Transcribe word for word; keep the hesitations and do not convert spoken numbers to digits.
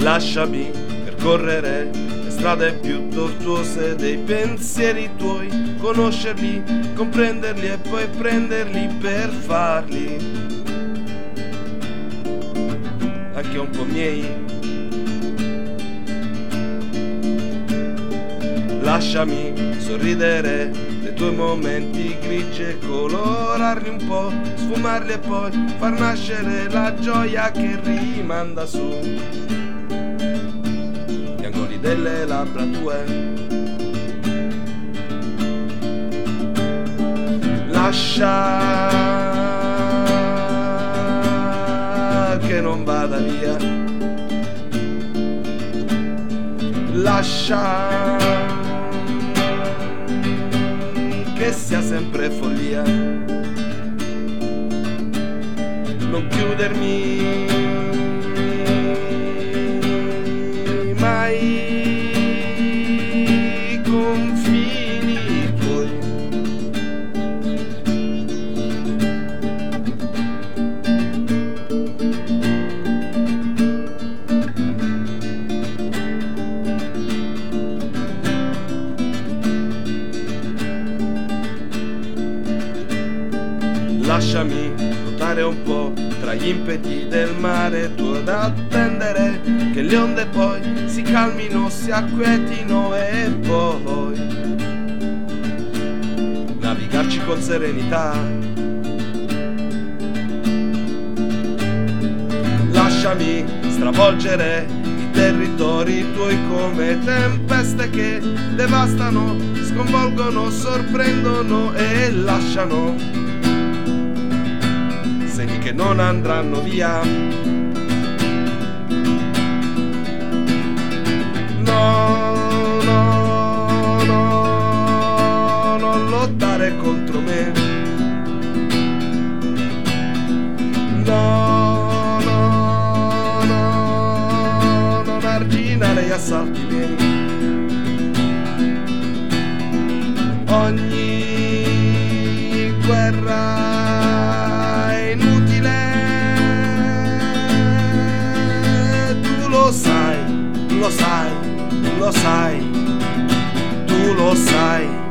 Lasciami percorrere le strade più tortuose dei pensieri tuoi, conoscerli, comprenderli e poi prenderli per farli anche un po' miei. Lasciami sorridere dei tuoi momenti grigi e colorarli un po', sfumarli e poi far nascere la gioia che rimanda su gli angoli delle labbra tue. Lascia che non vada via, lascia che sia sempre follia, non chiudermi mai i confini tuoi. Lasciami nuotare un po' tra gli impeti del mare tuo, ad attendere che le onde poi si calmino, si acquietino e poi navigarci con serenità. Lasciami stravolgere i territori tuoi come tempeste che devastano, sconvolgono, sorprendono e lasciano segni che non andranno via. No, no, no, non lottare contro me. No, no, no, non arginare gli assalti miei. Ogni guerra lo sai, lo sai, lo sai, tu lo sai.